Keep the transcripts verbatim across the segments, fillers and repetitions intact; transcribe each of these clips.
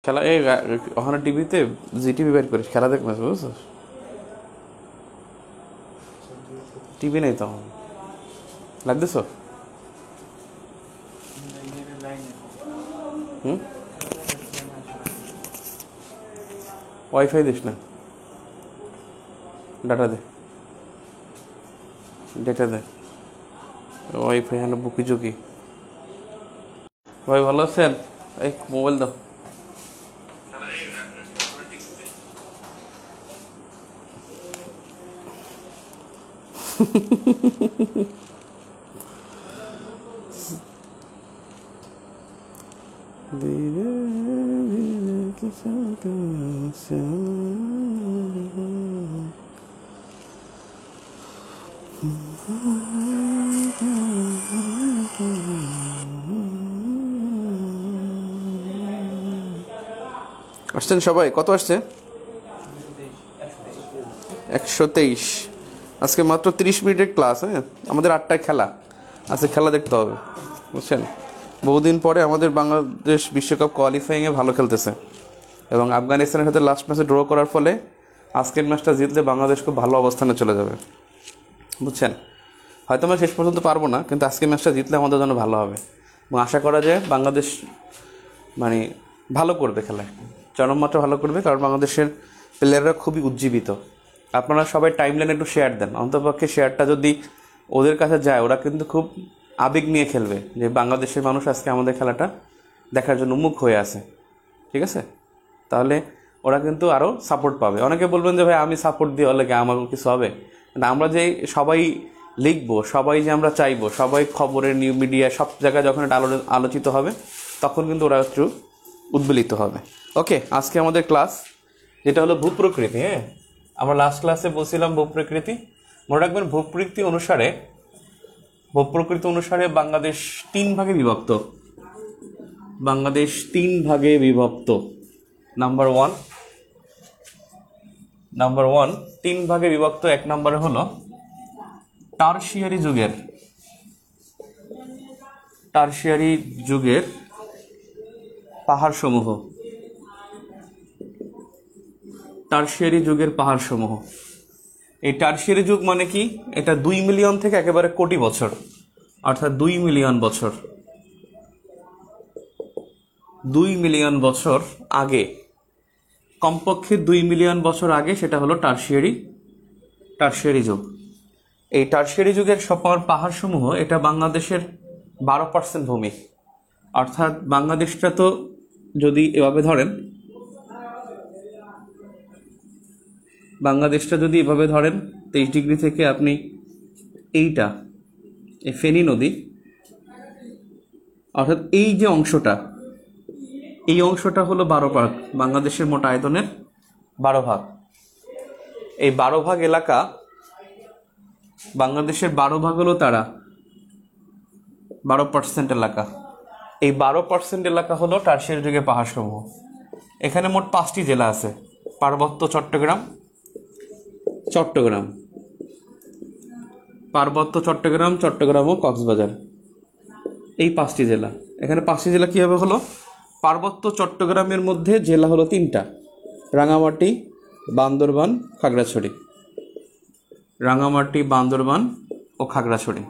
খেলা এই ওখানে টিভিতে জি টিভি বের করিস খেলা দেখ না বুঝছো টিভি নেই তখন লাগতেছ হুম ওয়াইফাই দিস না ডাটা দে ডেটা দে ওয়াইফাই হ্যাঁ বুকি চুকি ভাই ভালো আছেন এই মোবাইল দাও আসছেন সবাই কত আসছে একশো তেইশ আজকে মাত্র তিরিশ মিনিটের ক্লাস হ্যাঁ আমাদের আটটায় খেলা আজকে খেলা দেখতে হবে বুঝছেন বহুদিন পরে আমাদের বাংলাদেশ বিশ্বকাপ কোয়ালিফাইংয়ে ভালো খেলতেছে এবং আফগানিস্তানের সাথে লাস্ট ম্যাচে ড্র করার ফলে আজকের ম্যাচটা জিতলে বাংলাদেশ খুব ভালো অবস্থানে চলে যাবে বুঝছেন হয়তো আমরা শেষ পর্যন্ত পারবো না কিন্তু আজকের ম্যাচটা জিতলে আমাদের জন্য ভালো হবে এবং আশা করা যায় বাংলাদেশ মানে ভালো করবে খেলায় চরম মাত্রা ভালো করবে কারণ বাংলাদেশের প্লেয়াররা খুবই উজ্জীবিত আপনারা সবাই টাইম লাইনে একটু শেয়ার দেন অন্তপক্ষে শেয়ারটা যদি ওদের কাছে যায় ওরা কিন্তু খুব আবেগ নিয়ে খেলবে যে বাংলাদেশের মানুষ আজকে আমাদের খেলাটা দেখার জন্য মুখ হয়ে আছে ঠিক আছে তাহলে ওরা কিন্তু আরও সাপোর্ট পাবে অনেকে বলবেন যে ভাই আমি সাপোর্ট দিয়ে হলে আমার কিছু হবে না আমরা যে সবাই লিখবো সবাই যে আমরা চাইবো সবাই খবরের নিউ মিডিয়া সব জায়গায় যখন এটা আলো আলোচিত হবে তখন কিন্তু ওরা একটু উদ্বেলিত হবে ওকে আজকে আমাদের ক্লাস যেটা হলো ভূপ্রকৃতি হ্যাঁ আমরা লাস্ট ক্লাসে বলছিলাম ভূপ্রকৃতি মনে রাখবেন ভূপ্রকৃতি অনুসারে ভূপ্রকৃতি অনুসারে বাংলাদেশ তিন ভাগে বিভক্ত বাংলাদেশ তিন ভাগে বিভক্ত নাম্বার ওয়ান নাম্বার ওয়ান তিন ভাগে বিভক্ত এক নম্বরে হলো টারশিয়ারি যুগের টারশিয়ারি যুগের পাহাড় সমূহ টারশিয়ারি যুগের পাহাড় সমূহ এই টারশিয়ারি যুগ মানে কি এটা দুই মিলিয়ন থেকে একেবারে কোটি বছর অর্থাৎ দুই মিলিয়ন বছর দুই মিলিয়ন বছর আগে কমপক্ষে দুই মিলিয়ন বছর আগে সেটা হলো টারশিয়ারি টারশিয়ারি যুগ এই টারশিয়ারি যুগের সকল পাহাড় সমূহ এটা বাংলাদেশের বারো পার্সেন্ট ভূমি অর্থাৎ বাংলাদেশটা তো যদি এভাবে ধরেন বাংলাদেশটা যদি এভাবে ধরেন তেইশ ডিগ্রি থেকে আপনি এইটা এই ফেনী নদী অর্থাৎ এই যে অংশটা এই অংশটা হলো বারো ভাগ বাংলাদেশের মোট আয়তনের বারো ভাগ এই বারো ভাগ এলাকা বাংলাদেশের বারো ভাগ হলো তারা বারো পার্সেন্ট এলাকা এই বারো পার্সেন্ট এলাকা হলো টারশিয়ারি যুগের পাহাড় সমূহ এখানে মোট পাঁচটি জেলা আছে পার্বত্য চট্টগ্রাম চট্টগ্রাম পার্বত্য চট্টগ্রাম চট্টগ্রাম ও কক্সবাজার এই পাঁচটি জেলা এখানে পাঁচটি জেলা কীভাবে হলো পার্বত্য চট্টগ্রামের মধ্যে জেলা হলো তিনটা রাঙামাটি বান্দরবান খাগড়াছড়ি রাঙামাটি বান্দরবান ও খাগড়াছড়ি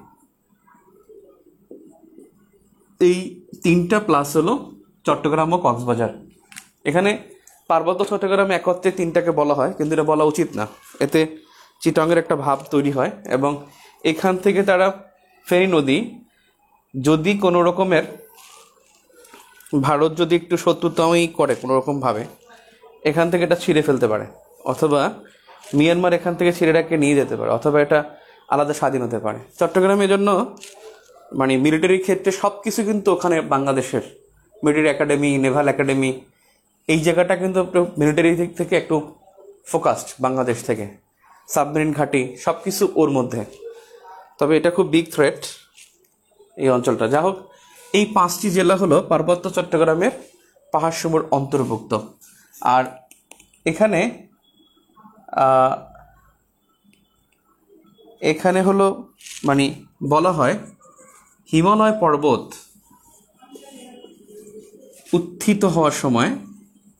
এই তিনটা প্লাস হলো চট্টগ্রাম ও কক্সবাজার এখানে পার্বত্য চট্টগ্রামে একত্রে তিনটাকে বলা হয় কিন্তু এটা বলা উচিত না এতে চিটাঙের একটা ভাব তৈরি হয় এবং এখান থেকে তারা ফেনী নদী যদি কোনো রকমের ভারত যদি একটু শত্রুতামই করে কোনো রকমভাবে এখান থেকে এটা ছিঁড়ে ফেলতে পারে অথবা মিয়ানমার এখান থেকে ছিঁড়েটাকে নিয়ে যেতে পারে অথবা এটা আলাদা স্বাধীন হতে পারে চট্টগ্রামের জন্য মানে মিলিটারি ক্ষেত্রে সব কিছু কিন্তু ওখানে বাংলাদেশের মিলিটারি একাডেমি নেভাল একাডেমি এই জায়গাটা কিন্তু মিলিটারি দিক থেকে একটু ফোকাসড বাংলাদেশ থেকে সাবমেরিন ঘাঁটি সব কিছু ওর মধ্যে তবে এটা খুব বিগ থ্রেট এই অঞ্চলটা যা হোক এই পাঁচটি জেলা হলো পার্বত্য চট্টগ্রামের পাহাড় সমূহের অন্তর্ভুক্ত আর এখানে এখানে হলো মানে বলা হয় হিমালয় পর্বত উত্থিত হওয়ার সময়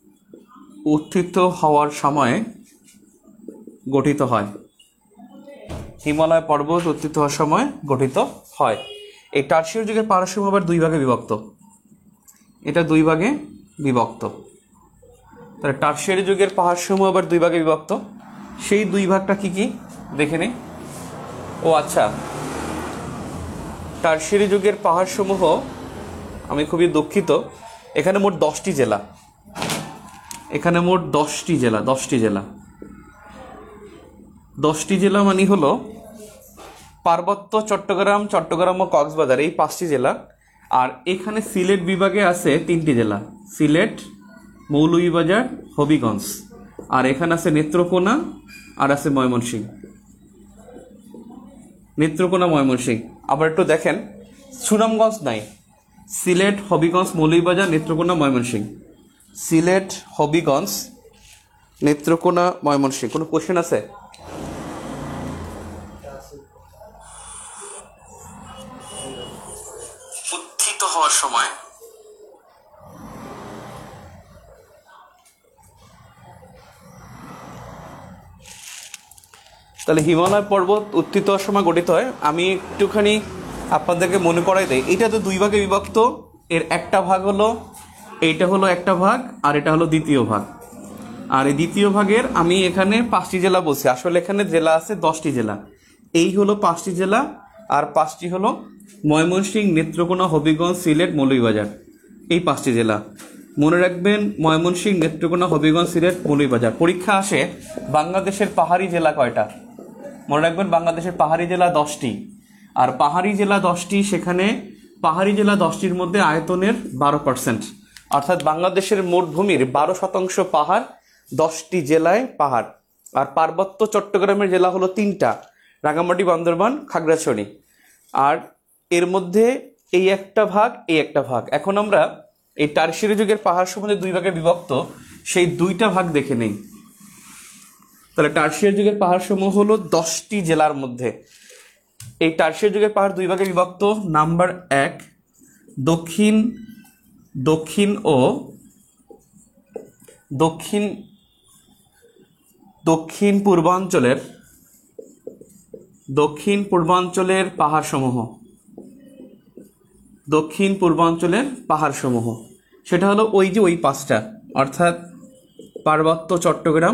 উত্থিত হওয়ার সময়ে গঠিত হয়। হিমালয় পর্বত উত্থিত হওয়ার সময় গঠিত হয়। এই টারশিয়ারি যুগের পাহাড়সমূহ আবার দুই ভাগে বিভক্ত। এটা দুই ভাগে বিভক্ত। তাহলে টারশিয়ারি যুগের পাহাড়সমূহ আবার দুই ভাগে বিভক্ত। সেই দুই ভাগটা কি কি দেখে নেই। ও আচ্ছা, টারশিয়ারি যুগের পাহাড়সমূহ, আমি খুবই দুঃখিত, এখানে মোট দশটি জেলা। এখানে মোট দশটি জেলা দশটি জেলা দশটি জেলা মানে হলো পার্বত্য, চট্টগ্রাম, চট্টগ্রাম ও কক্সবাজার, এই পাঁচটি জেলা। আর এখানে সিলেট বিভাগে আছে তিনটি জেলা, সিলেট, মৌলভীবাজার, হবিগঞ্জ। আর এখানে আছে নেত্রকোনা আর আছে ময়মনসিংহ। নেত্রকোনা, ময়মনসিংহ। আবার একটু দেখেন, সুনামগঞ্জ নাই। সিলেট, হবিগঞ্জ, মৌলভীবাজার, নেত্রকোনা, ময়মনসিংহ। সিলেট, হবিগঞ্জ, নেত্রকোনা, ময়মনসিংহ। কোনো কোশ্চেন আছে? উত্থিত হওয়ার সময় তাহলে হিমালয় পর্বত উত্থিত হওয়ার সময় গঠিত হয়। আমি একটুখানি আপনাদেরকে মনে করাই দেই, এটা তো দুই ভাগে বিভক্ত। এর একটা ভাগ হলো, এইটা হলো একটা ভাগ, আর এটা হলো দ্বিতীয় ভাগ। আর এই দ্বিতীয় ভাগের আমি এখানে পাঁচটি জেলা বলছি, আসলে এখানে জেলা আছে দশটি জেলা। এই হলো পাঁচটি জেলা, আর পাঁচটি হলো ময়মনসিংহ, নেত্রকোনা, হবিগঞ্জ, সিলেট, মৌলভীবাজার, এই পাঁচটি জেলা মনে রাখবেন। ময়মনসিংহ, নেত্রকোনা, হবিগঞ্জ, সিলেট, মৌলভীবাজার। পরীক্ষা আসে বাংলাদেশের পাহাড়ি জেলা কয়টা, মনে রাখবেন বাংলাদেশের পাহাড়ি জেলা দশটি। আর পাহাড়ি জেলা দশটি, সেখানে পাহাড়ি জেলা দশটির মধ্যে আয়তনের বারো পার্সেন্ট, অর্থাৎ বাংলাদেশের মোট ভূমির বারো শতাংশ পাহাড়, দশটি জেলায় পাহাড়। আর পার্বত্য চট্টগ্রামের জেলা হলো তিনটা, রাঙামাটি, বান্দরবান, খাগড়াছড়ি। আর এর মধ্যে এই একটা ভাগ, এই একটা ভাগ। এখন আমরা এই টারশিয়ারি যুগের পাহাড় সম্বন্ধে দুই ভাগে বিভক্ত, সেই দুইটা ভাগ দেখে নেই। তাহলে টারশিয়ারি যুগের পাহাড় সমূহ হলো দশটি জেলার মধ্যে। এই টারশিয়ারি যুগের পাহাড় দুই ভাগে বিভক্ত। নাম্বার এক, দক্ষিণ দক্ষিণ ও দক্ষিণ দক্ষিণ পূর্বাঞ্চলের দক্ষিণ পূর্বাঞ্চলের পাহাড় সমূহ দক্ষিণ পূর্বাঞ্চলের পাহাড় সমূহ সেটা হলো ওই যে ওই পাঁচটা, অর্থাৎ পার্বত্য চট্টগ্রাম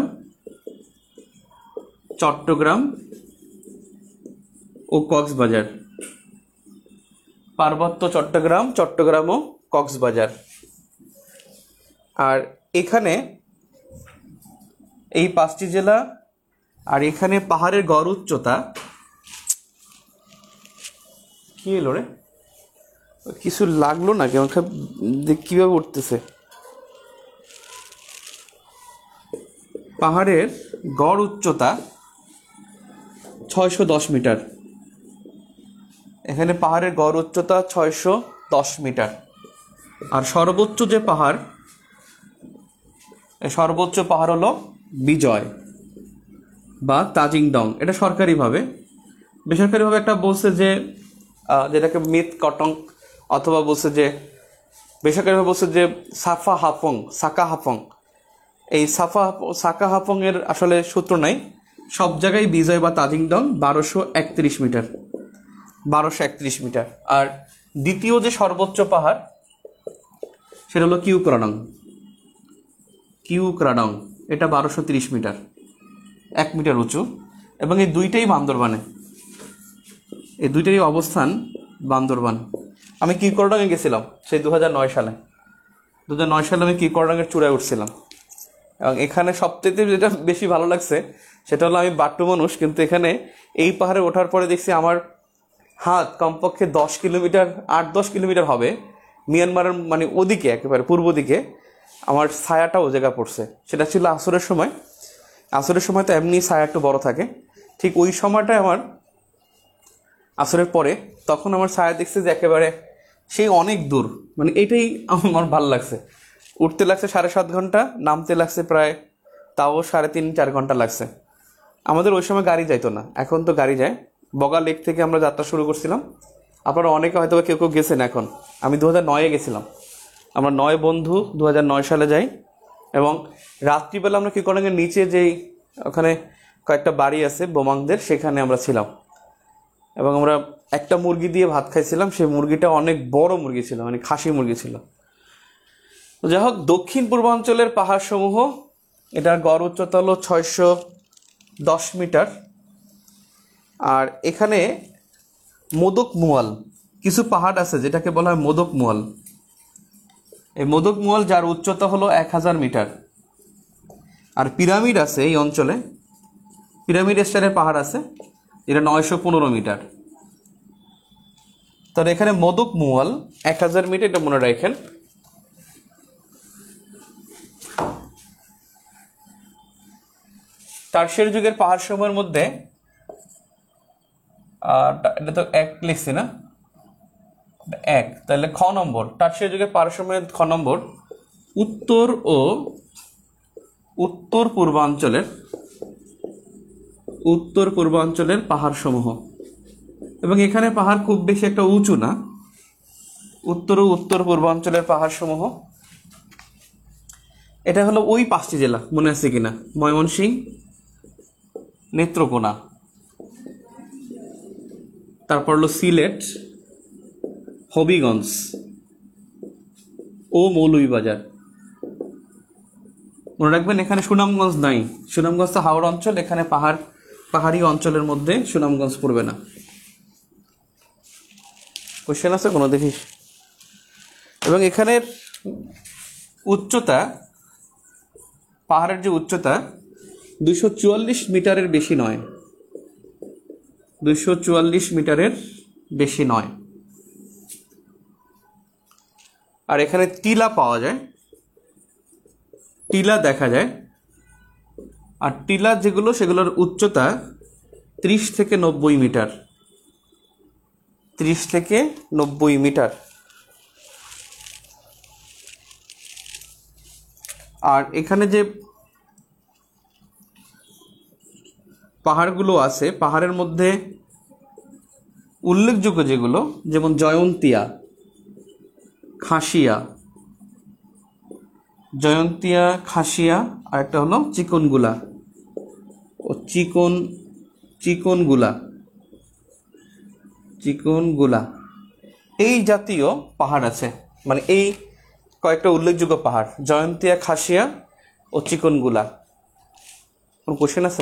চট্টগ্রাম ও কক্সবাজার। পার্বত্য চট্টগ্রাম চট্টগ্রাম ও কক্সবাজার। আর এখানে এই পাঁচটি জেলা, আর এখানে পাহাড়ের গড় উচ্চতা কি এলো রে, কিছু লাগলো না কেমন, কিভাবে উঠতেছে। পাহাড়ের গড় উচ্চতা ছয়শো দশ মিটার। এখানে পাহাড়ের গড় উচ্চতা ছয়শো দশ মিটার। আর সর্বোচ্চ যে পাহাড়, সর্বোচ্চ পাহাড় হলো বিজয় বা তাজিংডং। এটা সরকারিভাবে, বেসরকারিভাবে একটা বলছে যে যেটাকে মিত কটং, অথবা বলছে যে বেসরকারিভাবে বলছে যে সাফা হাফং, সাকা হাফং। এই সাফা সাকা হাফং এর আসলে সূত্র নাই, সব জায়গায় বিজয় বা তাজিংডং বারোশো একত্রিশ মিটার বারোশো একত্রিশ মিটার। আর দ্বিতীয় যে সর্বোচ্চ পাহাড় সেটা হলো কিউক্রাডং কিউক্রাডং এটা বারোশো তিরিশ মিটার, এক মিটার উঁচু। এবং এই দুইটাই বান্দরবানে, এই দুইটারই অবস্থান বান্দরবান। আমি কিউক্রাডংয়ে গেছিলাম সেই দু হাজার নয় সালে দু হাজার নয় সালে আমি কিউক্রাডংয়ের চূড়ায় উঠছিলাম। এবং এখানে সবথেকে যেটা বেশি ভালো লাগছে সেটা হলো, আমি বাট্টু মানুষ, কিন্তু এখানে এই পাহাড়ে ওঠার পরে দেখছি আমার হাত কমপক্ষে দশ কিলোমিটার আট দশ কিলোমিটার হবে মিয়ানমারের মানে ওদিকে, একেবারে পূর্ব দিকে আমার ছায়াটা ও জায়গা পড়ছে। সেটা ছিল আসরের সময়। আসরের সময় তো এমনি ছায়া একটু বড় থাকে, ঠিক ওই সময়টায় আমার আসরের পরে, তখন আমার ছায়া দেখছে যে একেবারে সেই অনেক দূর। মানে এটাই আমার ভালো লাগছে। উঠতে লাগছে সাড়ে সাত ঘন্টা, নামতে লাগছে প্রায় তাও সাড়ে তিন চার ঘন্টা লাগছে। আমাদের ওই সময় গাড়ি যাইতো না, এখন তো গাড়ি যায়। বগা লেক থেকে আমরা যাত্রা শুরু করছিলাম। আপনারা অনেকে হয়তো কেউ কেউ গেছেন। এখন আমি দু হাজার নয়ে গেছিলাম। আমরা নয় বন্ধু দু হাজার নয় সালে যাই, এবং রাত্রিবেলা আমরা কি করে নিচে যেই ওখানে কয়েকটা বাড়ি আছে বোমাংদের, সেখানে আমরা ছিলাম এবং আমরা একটা মুরগি দিয়ে ভাত খাইছিলাম। সেই মুরগিটা অনেক বড় মুরগি ছিল, মানে খাসি মুরগি ছিল। যাই হোক, দক্ষিণ পূর্বাঞ্চলের পাহাড় সমূহ, এটার গড় উচ্চতা হলো ছয়শো দশ মিটার। আর এখানে মোদক মুয়াল কিছু পাহাড় আছে যেটাকে বলা হয় মোদক মুয়াল। এই মোদক মুয়াল যার উচ্চতা হলো এক হাজার মিটার। আর পিরামিড আছে এই অঞ্চলে, পিরামিড স্টাইলের পাহাড় আছে, এটা নয়শো পনেরো মিটার। তাহলে এখানে মোদক মুয়াল এক হাজার মিটার, এটা মনে রাখেন। টারশিয়ারি যুগের পাহাড় সমূহের মধ্যে এটা তো এক লিখছি না, এক, তাহলে খ নম্বর টারশিয়ারি যুগের পাহাড় সমূহের খ নম্বর উত্তর ও উত্তর পূর্বাঞ্চলের উত্তর পূর্বাঞ্চলের পাহাড় সমূহ। এবং এখানে পাহাড় খুব বেশি একটা উঁচু না। উত্তর ও উত্তর পূর্বাঞ্চলের পাহাড় সমূহ, এটা হলো ওই পাঁচটি জেলা, মনে আছে কিনা? ময়মনসিংহ, নেত্রকোনা, তারপর হলো সিলেট, হবিগঞ্জ ও মৌলভীবাজার। মনে রাখবেন এখানে সুনামগঞ্জ নাই। সুনামগঞ্জ তো হাওড় অঞ্চল, এখানে পাহাড় পাহাড়ি অঞ্চলের মধ্যে সুনামগঞ্জ পড়বে না। কোশ্চেন আছে কোনো দেখিস? এবং এখানের উচ্চতা, পাহাড়ের যে উচ্চতা দুইশো চুয়াল্লিশ মিটারের বেশি নয়, দুইশো চুয়াল্লিশ মিটারের বেশি নয়। আর এখানে টিলা পাওয়া যায়, টিলা দেখা যায়। আর টিলা যেগুলো, সেগুলোর উচ্চতা ত্রিশ থেকে নব্বই মিটার, ত্রিশ থেকে নব্বই মিটার। আর এখানে যে পাহাড়গুলো আছে, পাহাড়ের মধ্যে উল্লেখযোগ্য যেগুলো, যেমন জয়ন্তিয়া, খাসিয়া, জয়ন্তিয়া, খাসিয়া, আর একটা হলো চিকনগুলা ও চিকন চিকনগুলা চিকনগুলা এই জাতীয় পাহাড় আছে। মানে এই কয়েকটা উল্লেখযোগ্য পাহাড়, জয়ন্তিয়া, খাসিয়া ও চিকনগুলা। কোন কোশ্চেন আছে?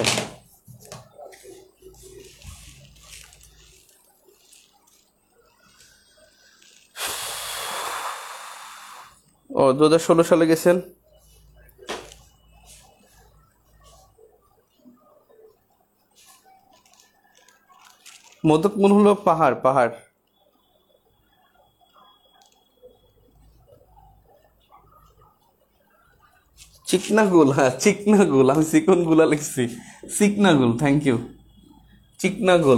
ও দু হাজার ষোলো সালে গেছেন। মোদকমুল হলো পাহাড়, পাহাড়। চিকনাগুল, হ্যাঁ চিকনাগুল, আমি চিকনগুলা লিখছি, চিকনাগুল, থ্যাংক ইউ, চিকনাগুল।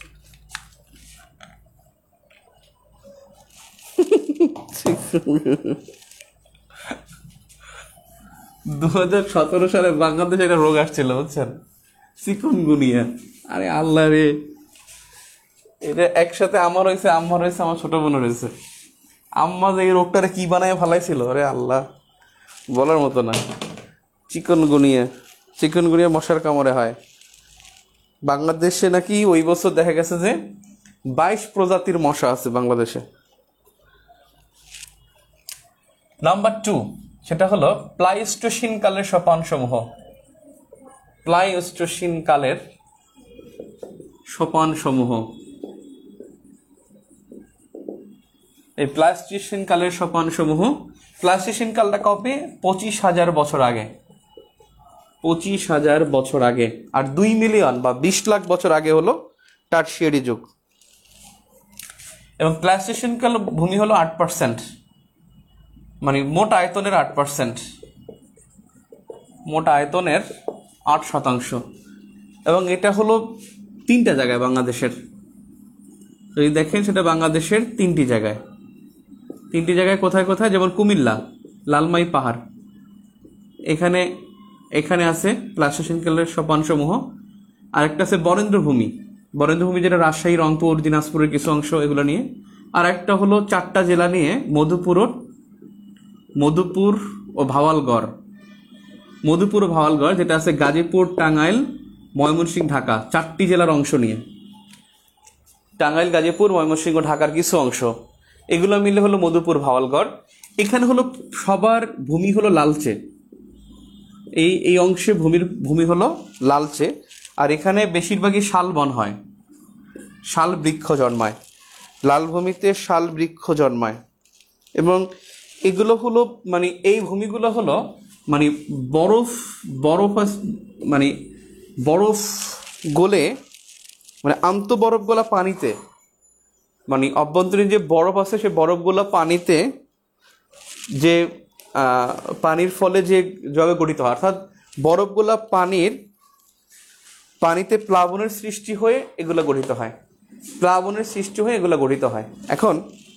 দু হাজার সতেরো সালে বাংলাদেশে একটা রোগ আসছিল, বুঝছেন, চিকুনগুনিয়া। আরে আল্লাহ রে, এটা একসাথে আমার হয়েছে, আম্মার হয়েছে, আমার ছোট বোনের হয়েছে। আম্মা যে এই রোগটারে কি বানায় ফেলাইছিল, আরে আল্লাহ, বলার মতো না। চিকনগুনিয়া, চিকনগুনিয়া মশার কামড়ে হয়। বাংলাদেশে নাকি ওই বছর দেখা গেছে যে বাইশ প্রজাতির মশা আছে বাংলাদেশে। নাম্বার টু, সেটা হলো প্লাইস্টোসিন কালের সোপান সমূহ। প্লাইস্টোসিন কালের সোপান সমূহ। এই প্লাইস্টোসিন কালের সোপান সমূহ, প্লাইস্টোসিন কালটা কবে? পঁচিশ হাজার বছর আগে, পঁচিশ হাজার বছর আগে। আর দুই মিলিয়ন বা বিশ লাখ বছর আগে হলো টারশিয়ারি যুগ। এবং প্লাইস্টোসিন কাল ভূমি হলো আট পার্সেন্ট, মানে মোট আয়তনের আট পার্সেন্ট, মোট আয়তনের আট শতাংশ। এবং এটা হলো তিনটা জায়গায় বাংলাদেশের, যদি দেখেন সেটা বাংলাদেশের তিনটি জায়গায়। তিনটি জায়গায় কোথায় কোথায়? যেমন কুমিল্লা, লালমাই পাহাড়, এখানে এখানে আছে প্লাইস্টোসিন কালের সোপানসমূহ। আরেকটা আছে বরেন্দ্রভূমি, বরেন্দ্রভূমি যেটা রাজশাহী, রংপুর, দিনাজপুরের কিছু অংশ, এগুলো নিয়ে। আর একটা হলো চারটা জেলা নিয়ে, মধুপুর মধুপুর ও ভাওয়ালগড়, মধুপুর ও ভাওয়ালগড়, যেটা আছে গাজীপুর, টাঙ্গাইল, ময়মনসিংহ, ঢাকা, চারটি জেলার অংশ নিয়ে। টাঙ্গাইল, গাজীপুর, ময়মনসিংহ, ঢাকার কিছু অংশ, এগুলো মিলে হলো মধুপুর ভাওয়ালগড়। এখানে হলো সবার ভূমি হলো লালচে, এই এই অংশে ভূমির ভূমি হলো লালচে। আর এখানে বেশিরভাগই শাল বন হয়, শাল বৃক্ষ জন্মায়, লাল ভূমিতে শাল বৃক্ষ জন্মায়। এবং এগুলো হলো মানে এই ভূমিগুলো হলো মানে বরফ বরফ মানে বরফ গলে, মানে আন্তঃবরফ গোলা পানিতে, মানে অভ্যন্তরীণ যে বরফ আছে সেই বরফগুলো পানিতে যে পানির ফলে যে জবে গঠিত হয়, অর্থাৎ বরফগুলা পানির পানিতে প্লাবনের সৃষ্টি হয়ে এগুলো গঠিত হয়, প্লাবনের সৃষ্টি হয়ে এগুলো গঠিত হয়। এখন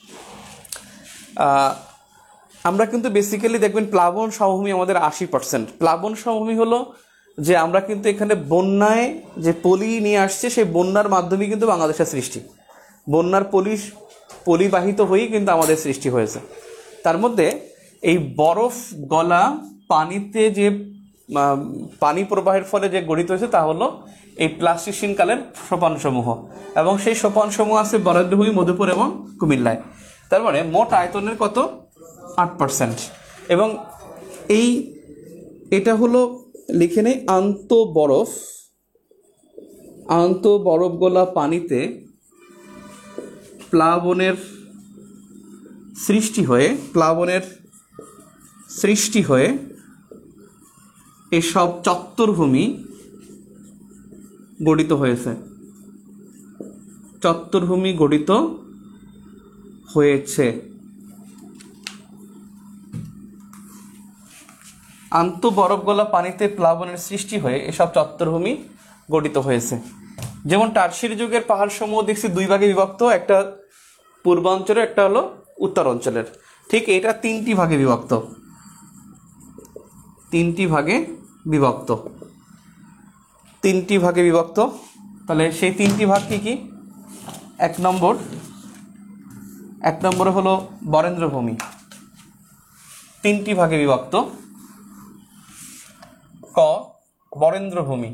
আমরা কিন্তু বেসিক্যালি দেখবেন প্লাবন সমভূমি আমাদের আশি পার্সেন্ট। প্লাবন সমভূমি হলো যে আমরা কিন্তু এখানে বন্যায় যে পলি নিয়ে আসছে, সেই বন্যার মাধ্যমে কিন্তু বাংলাদেশের সৃষ্টি, বন্যার পলি পলিবাহিত হয়েই কিন্তু আমাদের সৃষ্টি হয়েছে। তার মধ্যে এই বরফ গলা পানিতে যে পানি প্রবাহের ফলে যে গঠিত হয়েছে তা হলো এই প্লাস্টিসিন কালের সোপানসমূহ, এবং সেই সোপানসমূহ আছে বরেন্দ্রভূমি, মধুপুর এবং কুমিল্লায়। তার মানে মোট আয়তনের কত? আট পার্সেন্ট। এবং এই এটা হলো লিখে নেই আন্ত বরফ আন্ত বরফ গোলা পানিতে প্লাবনের সৃষ্টি হয়ে প্লাবনের সৃষ্টি হয়ে এসব চত্বরভূমি গঠিত হয়েছে, চত্বরভূমি গঠিত হয়েছে। আন্ত বরফ গলা পানিতে প্লাবনের সৃষ্টি হয়ে এসব চত্বরভূমি গঠিত হয়েছে। যেমন টারশিয়ারি যুগের পাহাড় সমূহ দেখছি দুই ভাগে বিভক্ত, একটা পূর্বাঞ্চলের, একটা হলো উত্তর অঞ্চলের। ঠিক এটা তিনটি ভাগে বিভক্ত, তিনটি ভাগে বিভক্ত তিনটি ভাগে বিভক্ত তাহলে সেই তিনটি ভাগ কি কি? এক নম্বর এক নম্বরে হলো বরেন্দ্রভূমি, তিনটি ভাগে বিভক্ত। ক, বরেন্দ্রভূমি।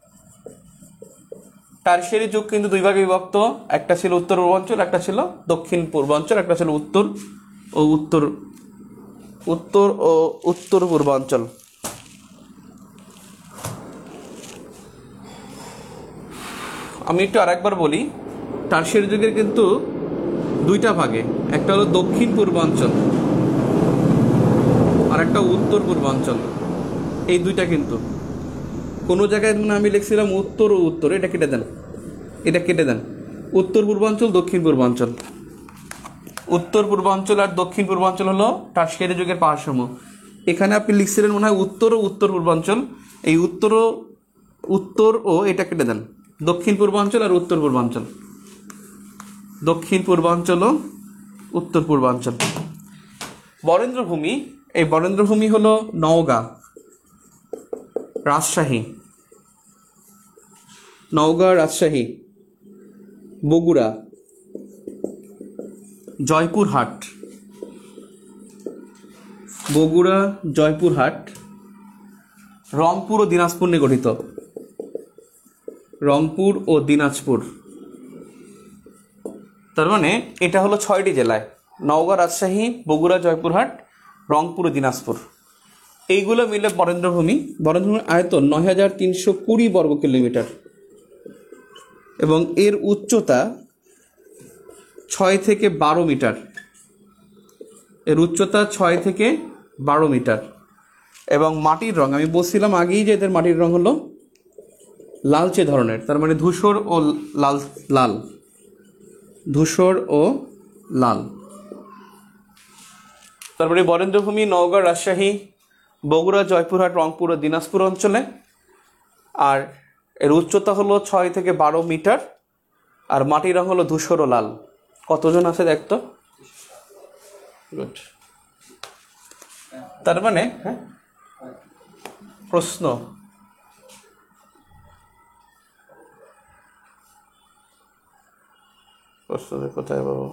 টারশিয়ারি যুগ কিন্তু দুই ভাগে বিভক্ত, একটা ছিল উত্তর পূর্বাঞ্চল, একটা ছিল দক্ষিণ পূর্বাঞ্চল, একটা ছিল উত্তর ও উত্তর উত্তর ও উত্তর পূর্বাঞ্চল। আমি একটু আরেকবার বলি, টারশিয়ারি যুগের কিন্তু দুইটা ভাগে, একটা হলো দক্ষিণ পূর্বাঞ্চল আর একটা উত্তর পূর্বাঞ্চল। এই দুইটা কিন্তু কোনো জায়গায় মানে আমি লিখছিলাম উত্তর ও উত্তর, এটা কেটে দেন, এটা কেটে দেন। উত্তর পূর্বাঞ্চল, দক্ষিণ পূর্বাঞ্চল। উত্তর পূর্বাঞ্চল আর দক্ষিণ পূর্বাঞ্চল হলো টারশিয়ারি যুগের পাহাড়সমূহ। এখানে আপনি লিখছিলেন মনে হয় উত্তর ও উত্তর পূর্বাঞ্চল, এই উত্তর ও উত্তর ও এটা কেটে দেন, দক্ষিণ পূর্বাঞ্চল আর উত্তর পূর্বাঞ্চল, দক্ষিণ পূর্বাঞ্চল ও উত্তর পূর্বাঞ্চল। বরেন্দ্রভূমি, এই বরেন্দ্রভূমি হলো নওগাঁ, রাজশাহী, নওগাঁ, রাজশাহী, বগুড়া, জয়পুরহাট, বগুড়া, জয়পুরহাট, রংপুর ও দিনাজপুর নিয়ে গঠিত, রংপুর ও দিনাজপুর। তার মানে এটা হলো ছয়টি জেলায়, নওগাঁ, রাজশাহী, বগুড়া, জয়পুরহাট, রংপুর ও দিনাজপুর, এইগুলো মিলে বরেন্দ্রভূমি। বরেন্দ্রভূমির আয়তন নয় হাজার তিনশো কুড়ি বর্গ কিলোমিটার এবং এর উচ্চতা ছয় থেকে বারো মিটার, এর উচ্চতা ছয় থেকে বারো মিটার। এবং মাটির রং আমি বলছিলাম আগেই যে এদের মাটির রং হলো লালচে ধরনের, তার মানে ধূসর ও লাল, লাল ধূসর ও লাল। তারপরে বরেন্দ্রভূমি নওগাঁ, রাজশাহী, বগুড়া, জয়পুরহাট, রংপুর ও দিনাজপুর অঞ্চলে, আর এর উচ্চতা হলো ছয় থেকে বারো মিটার, আর মাটির রং হলো ধূসর ও লাল। কতজন আছে দেখতো? গুড। তার মানে হ্যাঁ, প্রশ্ন প্রশ্ন কোথায় পাবো?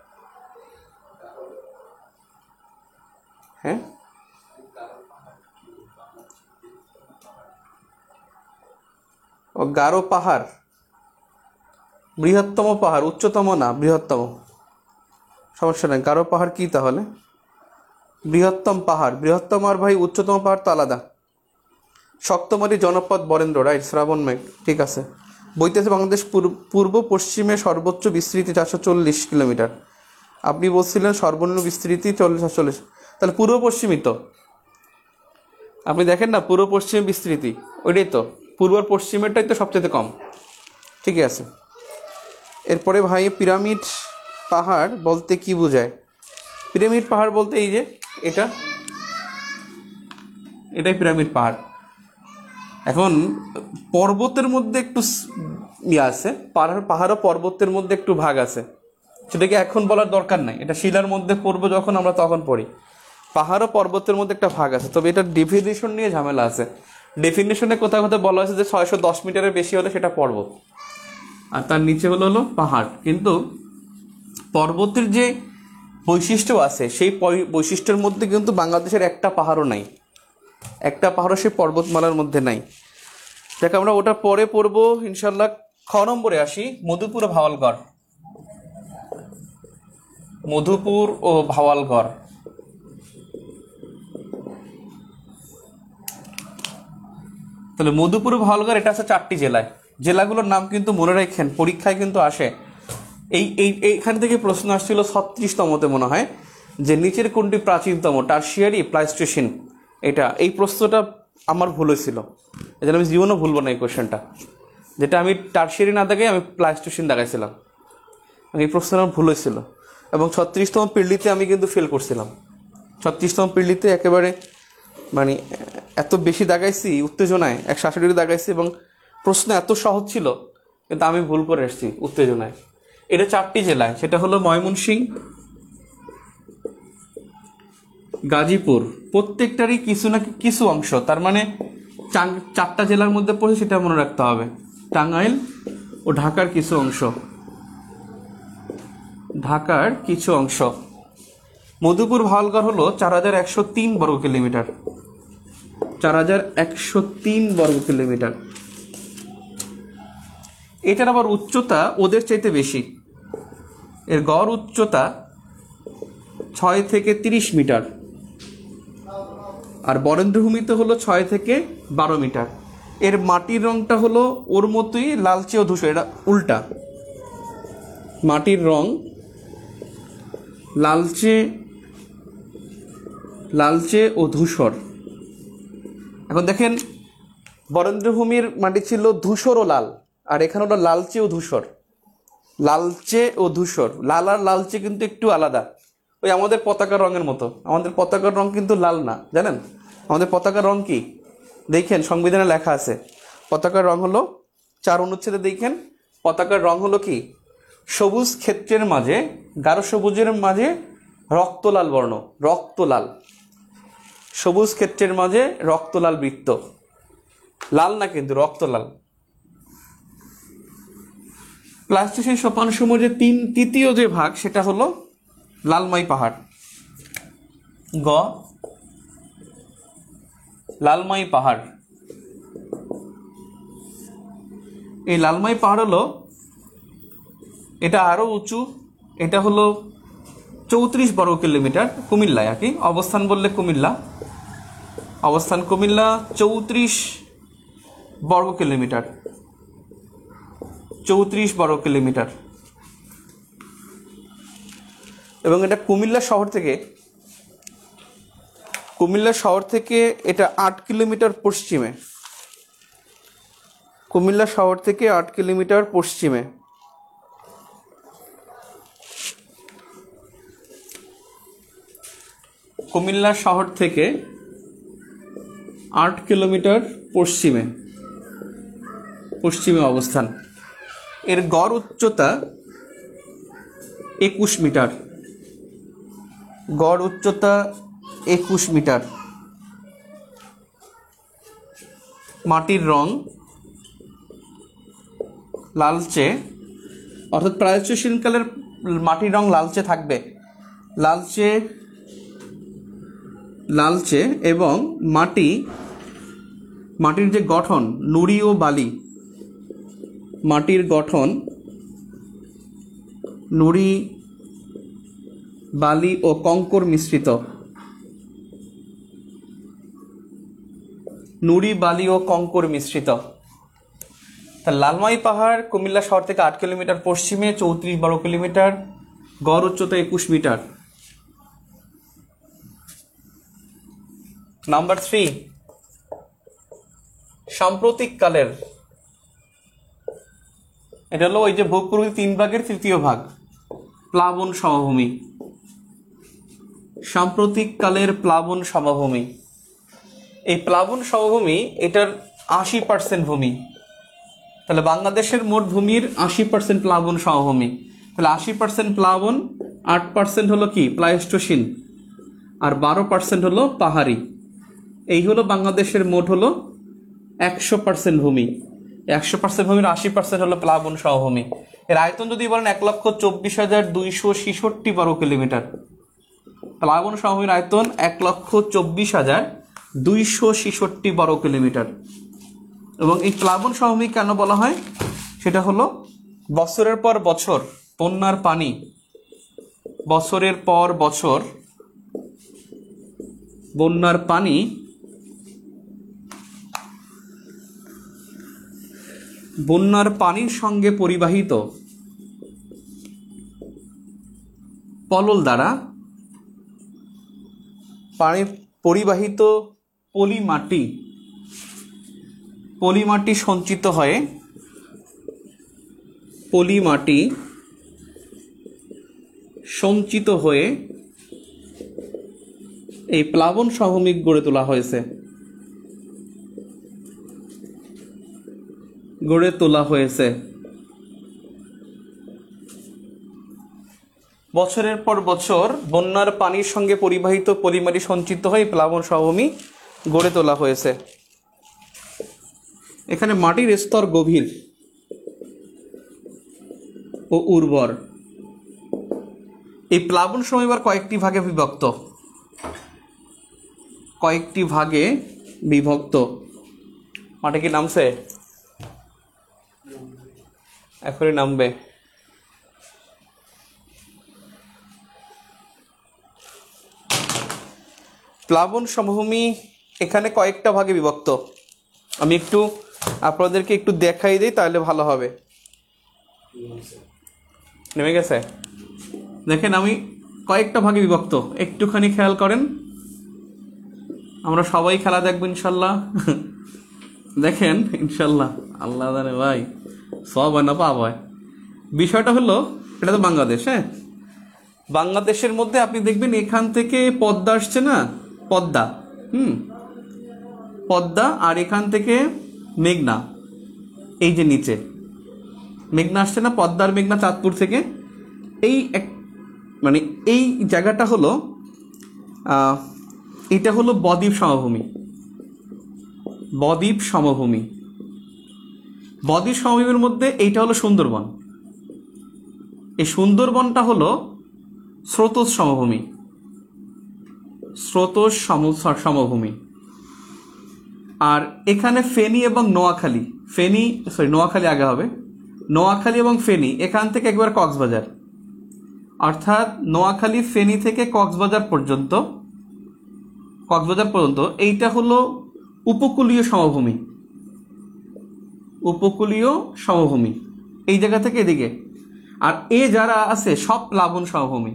হ্যাঁ, ও গারো পাহাড় বৃহত্তম পাহাড়, উচ্চতম না, বৃহত্তম। সমস্যা নেই। গারো পাহাড় কি তাহলে? বৃহত্তম পাহাড়। বৃহত্তম আর ভাই উচ্চতম পাহাড় তো আলাদা। শক্তমারি জনপদ বরেন্দ্র, রাইট। শ্রাবণ মেঘ, ঠিক আছে। বইতেছে বাংলাদেশ পূর্ব পশ্চিমে সর্বোচ্চ বিস্তৃতি চারশো চল্লিশ কিলোমিটার। আপনি বলছিলেন সর্বনিম্ন বিস্তৃতি চল্লিশ চল্লিশ, তাহলে পূর্ব পশ্চিমই তো। আপনি দেখেন না পূর্ব পশ্চিম বিস্তৃতি, ওইটাই তো। পূর্ব পশ্চিমেরটাই তো সবচেয়ে কম। ঠিকই আছে। এরপরে ভাই পিরামিড পাহাড় বলতে কি বোঝায়? পিরামিড পাহাড় বলতে এই যে এটা, এটাই পিরামিড পাহাড়। এখন পর্বতের মধ্যে একটু ইয়ে আছে, পাহাড় পাহাড় ও পর্বতের মধ্যে একটু ভাগ আছে, সেটাকে এখন বলার দরকার নাই। এটা শিলার মধ্যে পড়বো যখন আমরা তখন পড়ি। পাহাড় ও পর্বতের মধ্যে একটা ভাগ আছে, তবে এটার ডেফিনেশন নিয়ে ঝামেলা আছে। ডেফিনেশনে কোথাও কোথাও বলা হয়েছে যে ছয়শো দশ মিটারের বেশি হলে সেটা পর্বত, আর তার নিচে হলো হলো পাহাড়। কিন্তু পর্বতের যে বৈশিষ্ট্য আছে সেই বৈশিষ্ট্যের মধ্যে কিন্তু বাংলাদেশের একটা পাহাড়ও নাই, একটা পাহাড়ও সেই পর্বতমালার মধ্যে নাই। দেখ আমরা ওটা পরে পড়বো ইনশাল্লাহ। খ নম্বরে আসি, মধুপুর ও ভাওয়ালগড়। মধুপুর ও ভাওয়ালগড়, তাহলে মধুপুর ও ভাওয়ালগড় এটা আছে চারটি জেলায়। জেলাগুলোর নাম কিন্তু মনে রাখেন, পরীক্ষায় কিন্তু আসে। এই এই এইখান থেকে প্রশ্ন আসছিল ছত্রিশতমতে মনে হয়, যে নিচের কোনটি প্রাচীনতম, টারশিয়ারি প্লাইস্টোসিন। এটা এই প্রশ্নটা আমার ভুল হয়েছিল, এই জন্য আমি জীবনও ভুলবো না এই কোয়েশ্চেনটা। যেটা আমি টারশিয়ারি না দেখাই আমি প্লাইস্টোসিন দেখাইছিলাম, এই প্রশ্নটা আমার ভুল হয়েছিল। এবং ছত্রিশতম পিল্লিতে আমি কিন্তু ফেল করছিলাম। ছত্রিশতম পিল্লিতে একেবারে মানে এত বেশি দাগাইছি উত্তেজনায়, একশো আশি ডিগ্রি দাগাইছি, এবং প্রশ্ন এত সহজ ছিল কিন্তু আমি ভুল করে এসেছি উত্তেজনায়। এটা চারটি জেলায়, সেটা হলো ময়মনসিংহ, গাজীপুর, প্রত্যেকটারই কিছু না কিছু অংশ, তার মানে চারটা জেলার মধ্যে পড়ে, সেটা মনে রাখতে হবে। টাঙ্গাইল ও ঢাকার কিছু অংশ, ঢাকার কিছু অংশ। মধুপুর ভাওয়ালগড় হলো চার হাজার একশো তিন বর্গ কিলোমিটার, চার হাজার একশো তিন বর্গ কিলোমিটার। এটার আবার উচ্চতা ওদের চাইতে বেশি, এর গড় উচ্চতা ছয় থেকে তিরিশ মিটার, আর বরেন্দ্রভূমিতে হলো ছয় থেকে বারো মিটার। এর মাটির রংটা হলো ওর মতোই লালচে ও ধূসর, এটা উল্টা। মাটির রং লালচে লালচে ও ধূসর। এখন দেখেন বরেন্দ্রভূমির মাটি ছিল ধূসর ও লাল, আর এখানে হলো লালচে ও ধূসর। লালচে ও ধূসর, লাল আর লালচে কিন্তু একটু আলাদা, ওই আমাদের পতাকার রঙের মতো। আমাদের পতাকার রং কিন্তু লাল না, জানেন? আমাদের পতাকার রং কি দেখেন, সংবিধানে লেখা আছে পতাকার রং হলো, চার অনুচ্ছেদে দেখেন পতাকার রং হলো কি, সবুজ ক্ষেত্রের মাঝে, গাঢ় সবুজের মাঝে রক্তলাল বর্ণ, রক্তলাল, সবুজ ক্ষেত্রের মাঝে রক্তলাল বৃত্ত, লাল না কিন্তু রক্তলাল। প্লাস্টোসিন সোপান সময়ের যে তিন তৃতীয় যে ভাগ, সেটা হলো লালমাই পাহাড়। গ লালমাই পাহাড়। এই লালমাই পাহাড় হলো, এটা আরো উঁচু, এটা হলো চৌত্রিশ বর্গ কিলোমিটার, কুমিল্লায় আর কি অবস্থান, বললে কুমিল্লা অবস্থান, কুমিল্লা চৌত্রিশ বর্গ কিলোমিটার, চৌত্রিশ বর্গ কিলোমিটার। এবং এটা কুমিল্লা শহর থেকে, কুমিল্লা শহর থেকে এটা আট কিলোমিটার পশ্চিমে, কুমিল্লা শহর থেকে আট কিলোমিটার পশ্চিমে। কুমিল্লা শহর থেকে আট কিলোমিটার পশ্চিমে পশ্চিমে অবস্থান। এর গড় উচ্চতা একুশ মিটার, গড় উচ্চতা একুশ মিটার। মাটির রং লালচে, অর্থাৎ প্লাইস্টোসিনকালের মাটির রং লালচে থাকবে, লালচে লালচে এবং মাটি, মাটির যে গঠন নুড়ি ও বালি, মাটির গঠন নুড়ি বালি ও কঙ্কর মিশ্রিত। নুড়ি বালি ও কঙ্কর মিশ্রিত। তা লালমাই পাহাড় কুমিল্লা শহর থেকে আট কিলোমিটার পশ্চিমে, চৌত্রিশ বারো কিলোমিটার, গড় উচ্চতা একুশ মিটার। নাম্বার থ্রি, সাম্প্রতিক কালের, এটা হলো ওই যে ভূপ্রকৃতি তিন ভাগের তৃতীয় ভাগ, প্লাবন সমভূমি। সাম্প্রতিক কালের প্লাবন সমভূমি। এই প্লাবন সমভূমি এটার আশি পার্সেন্ট ভূমি। তাহলে বাংলাদেশের মোট ভূমির আশি পার্সেন্ট প্লাবন সমভূমি। তাহলে আশি পার্সেন্ট প্লাবন, আট পার্সেন্ট হলো কি প্লাইস্টোসিন, আর বারো পার্সেন্ট হলো পাহাড়ি। এই হলো বাংলাদেশের মোট হলো একশো পার্সেন্ট ভূমি। একশো পার্সেন্ট ভূমির আশি পার্সেন্ট হলো প্লাবন সমভূমি। এর আয়তন যদি বলেন এক লক্ষ চব্বিশ হাজার দুইশো ছেষট্টি বর্গ কিলোমিটার। প্লাবন সমভূমির আয়তন এক লক্ষ চব্বিশ হাজার দুইশো ছেষট্টি বর্গ কিলোমিটার। এবং এই প্লাবন সমভূমি কেন বলা হয়, সেটা হলো বছরের পর বছর বন্যার পানি, বছরের পর বছর বন্যার পানি বন্যার পানির সঙ্গে পরিবাহিত পলল দ্বারা পানি পরিবাহিত পলি মাটি পলি মাটি সঞ্চিত হয়ে পলি মাটি সঞ্চিত হয়ে এই প্লাবন সমভূমি গড়ে তোলা হয়েছে গড়ে তোলা হয়েছে বছরের পর বছর বন্যার পানির সঙ্গে পরিবাহিত পলিমাটি সঞ্চিত হয়ে প্লাবন সমভূমি গড়ে তোলা হয়েছে। এখানে মাটির স্তর গভীর ও উর্বর। এই প্লাবন সমভূমি এবার কয়েকটি ভাগে বিভক্ত কয়েকটি ভাগে বিভক্ত মাটি কি নামছে? এখনই নামবে। প্লাবন সমভূমি এখানে কয়েকটা ভাগে বিভক্ত। আমি একটু আপনাদেরকে একটু দেখাই দিই, তাহলে ভালো হবে। নেমে গেছে? দেখেন আমি কয়েকটা ভাগে বিভক্ত, একটুখানি খেয়াল করেন। আমরা সবাই খেলা দেখবো ইনশাল্লাহ। দেখেন ইনশাল্লাহ, আল্লাহ জানে ভাই সব হয় না পাপ হয়। বিষয়টা হলো, এটা তো বাংলাদেশ, হ্যাঁ, বাংলাদেশের মধ্যে আপনি দেখবেন এখান থেকে পদ্মা আসছে না, পদ্মা, হুম পদ্মা, আর এখান থেকে মেঘনা, এই যে নিচে মেঘনা আসছে না, পদ্মার মেঘনা চাঁদপুর থেকে। এই এক মানে এই জায়গাটা হলো এটা হলো বদ্বীপ সমভূমি। বদ্বীপ সমভূমি বদ্বীপ সমভূমির মধ্যে এইটা হলো সুন্দরবন। এই সুন্দরবনটা হলো স্রোতস সমভূমি। স্রোতস সমভূমি আর এখানে ফেনী এবং নোয়াখালী, ফেনী সরি নোয়াখালী আগে হবে, নোয়াখালী এবং ফেনী এখান থেকে একবার কক্সবাজার, অর্থাৎ নোয়াখালী ফেনী থেকে কক্সবাজার পর্যন্ত কক্সবাজার পর্যন্ত এইটা হলো উপকূলীয় সমভূমি। উপকূলীয় সমভূমি এই জায়গা থেকে এদিকে। আর এ যারা আছে সব প্লাবন সমভূমি।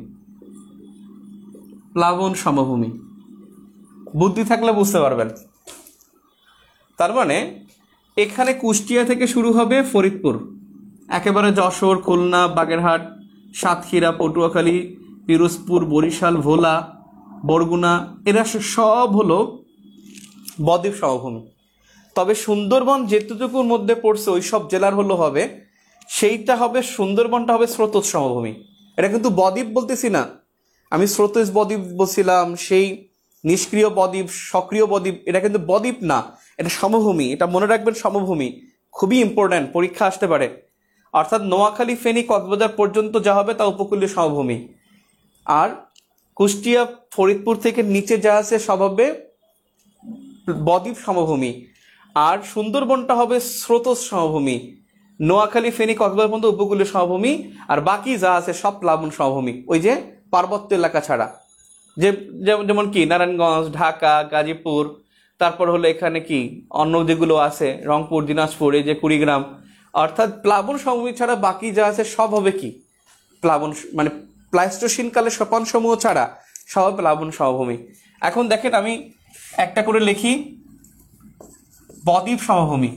প্লাবন সমভূমি বুদ্ধি থাকলে বুঝতে পারবেন। তার মানে এখানে কুষ্টিয়া থেকে শুরু হবে ফরিদপুর, একেবারে যশোর, খুলনা, বাগেরহাট, সাতক্ষীরা, পটুয়াখালী, পিরোজপুর, বরিশাল, ভোলা, বরগুনা, এরা সব হলো বদ্বীপ সমভূমি। তবে সুন্দরবন যেটুকুর মধ্যে পড়ছে ওই সব জেলার হলো হবে, সেইটা হবে সুন্দরবনটা হবে স্রোতস সমভূমি। এটা কিন্তু বদ্বীপ বলতেছি না আমি, স্রোতস বদ্বীপ বলছিলাম, সেই নিষ্ক্রিয় বদ্বীপ, সক্রিয় বদ্বীপ, এটা কিন্তু বদ্বীপ না, এটা সমভূমি। এটা মনে রাখবেন, সমভূমি খুবই ইম্পর্ট্যান্ট, পরীক্ষা আসতে পারে। অর্থাৎ নোয়াখালী, ফেনী, কক্সবাজার পর্যন্ত যা হবে তা উপকূলীয় সমভূমি, আর কুষ্টিয়া, ফরিদপুর থেকে নিচে যা আছে সব হবে বদ্বীপ সমভূমি, আর সুন্দরবনটা হবে স্রোতস সমভূমি। নোয়াখালী, ফেনী, কক্সবাজার পর্যন্ত উপকূলীয় সমভূমি, আর বাকি যা আছে সব প্লাবন সমভূমি, ওই যে পার্বত্য এলাকা ছাড়া। যে যেমন কি নারায়ণগঞ্জ, ঢাকা, গাজীপুর, তারপর হলো এখানে কি অন্য যেগুলো আছে রংপুর, দিনাজপুর, এই যে কুড়িগ্রাম, অর্থাৎ প্লাবন সমভূমি ছাড়া বাকি যা আছে সব হবে কি প্লাবন, মানে প্লাইস্টোসিন কালে সোপান সমূহ ছাড়া সব প্লাবন সমভূমি। এখন দেখেন আমি একটা করে লিখি, বদ্বীপ সমভূমি।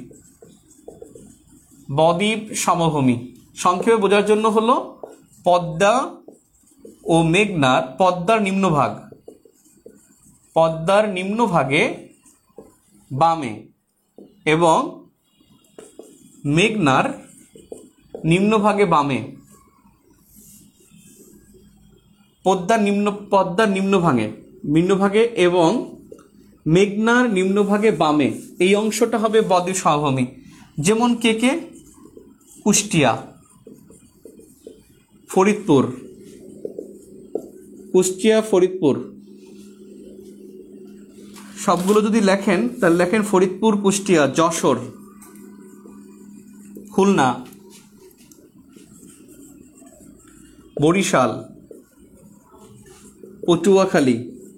বদ্বীপ সমভূমি সংক্ষেপে বোঝার জন্য হলো পদ্মা ও মেঘনার, পদ্মার নিম্নভাগ, পদ্মার নিম্নভাগে বামে এবং মেঘনার নিম্নভাগে বামে, পদ্মার নিম্ন পদ্মার নিম্নভাগে নিম্নভাগে এবং মেঘনার নিম্নভাগে বামে, এই অংশটা হবে বদ্বীপ সমভূমি। যেমন কে কে? কুষ্টিয়া, ফরিদপুর, কুষ্টিয়া, ফরিদপুর, সবগুলো যদি লেখেন তাহলে লেখেন ফরিদপুর, কুষ্টিয়া, যশোর, খুলনা, বরিশাল, পটুয়াখালী,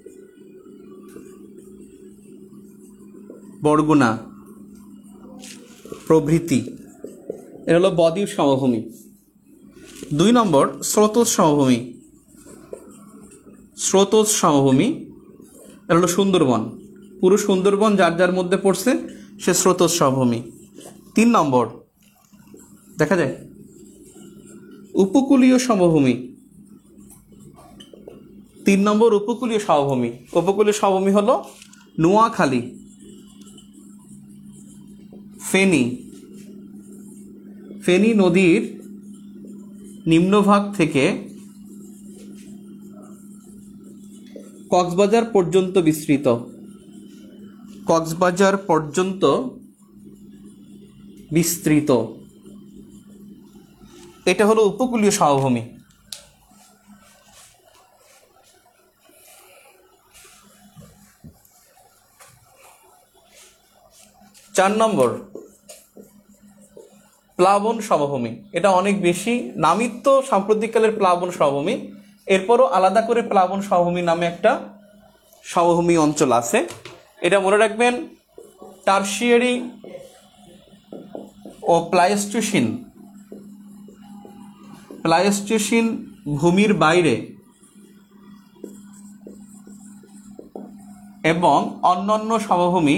বরগুনা প্রভৃতি। এটা হলো বদ্বীপ সমভূমি। দুই নম্বর স্রোতজ সমভূমি। স্রোতজ সমভূমি এটা হলো সুন্দরবন, পুরো সুন্দরবন যার যার মধ্যে পড়ছে সে স্রোতজ সমভূমি। তিন নম্বর দেখা যায় উপকূলীয় সমভূমি। তিন নম্বর উপকূলীয় সমভূমি। উপকূলীয় সমভূমি হলো নোয়াখালী, ফেনী, ফেনী নদীর নিম্নভাগ থেকে কক্সবাজার পর্যন্ত বিস্তৃত, কক্সবাজার পর্যন্ত বিস্তৃত, এটা হলো উপকূলীয় সমভূমি। চার নম্বর প্লাবন সমভূমি। এটা অনেক বেশি নামিত্ব সাম্প্রতিককালের প্লাবন সমভূমি। এরপরও আলাদা করে প্লাবন সমভূমি নামে একটা সমভূমি অঞ্চল আছে। এটা মনে রাখবেন, টারশিয়ারি ও প্লাইস্টোসিন প্লাইস্টোসিন ভূমির বাইরে এবং অন্যান্য সমভূমি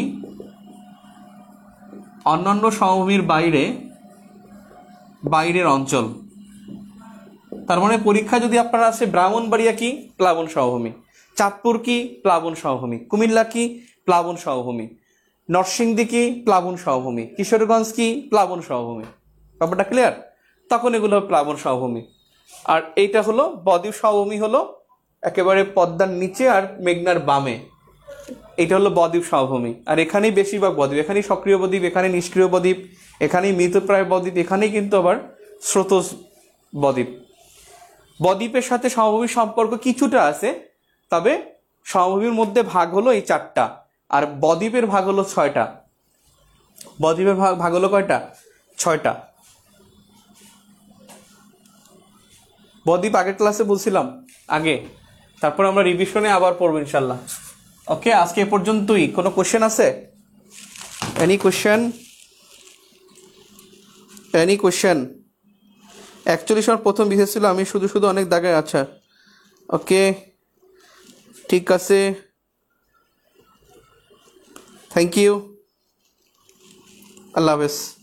অন্যান্য সমভূমির বাইরে বাইরের অঞ্চল। তার মানে পরীক্ষা যদি আপনার আসে ব্রাহ্মণবাড়িয়া কি প্লাবন সমভূমি, চাঁদপুর কি প্লাবন সমভূমি, কুমিল্লা কি প্লাবন সমভূমি, নরসিংদী কি প্লাবন সমভূমি, কিশোরগঞ্জ কি প্লাবন সমভূমি, ব্যাপারটা ক্লিয়ার? তখন এগুলো হবে প্লাবন সমভূমি। আর এইটা হলো বদ্বীপ সমভূমি, হলো একেবারে পদ্মার নিচে আর মেঘনার বামে, এটা হলো বদ্বীপ সমভূমি। আর এখানেই বেশিরভাগ বদ্বীপ, এখানেই সক্রিয় বদ্বীপ, এখানে নিষ্ক্রিয় বদ্বীপ, এখানেই মৃতপ্রায় বদ্বীপ, এখানেই কিন্তু আবার স্রোতজ বদ্বীপ। বদ্বীপের সাথে সমভূমির সম্পর্ক কিছুটা আছে, তবে সমভূমির মধ্যে ভাগ হলো এই চারটা, আর বদ্বীপের ভাগ হলো ছয়টা। বদ্বীপের ভাগ ভাগ হলো কয়টা? ছয়টা। বদ্বীপ আগের ক্লাসে বলছিলাম আগে, তারপর আমরা রিভিশনে আবার পড়বো ইনশাল্লাহ। ওকে, আজকে এ পর্যন্তই। কোনো কোশ্চেন আছে? Any question? Any question? Actually আমার প্রথম বিষয় ছিল আমি শুধু শুধু অনেক দাগে। আচ্ছা, ওকে, ঠিক আছে, থ্যাংক ইউ, আল্লাহ হাফেজ।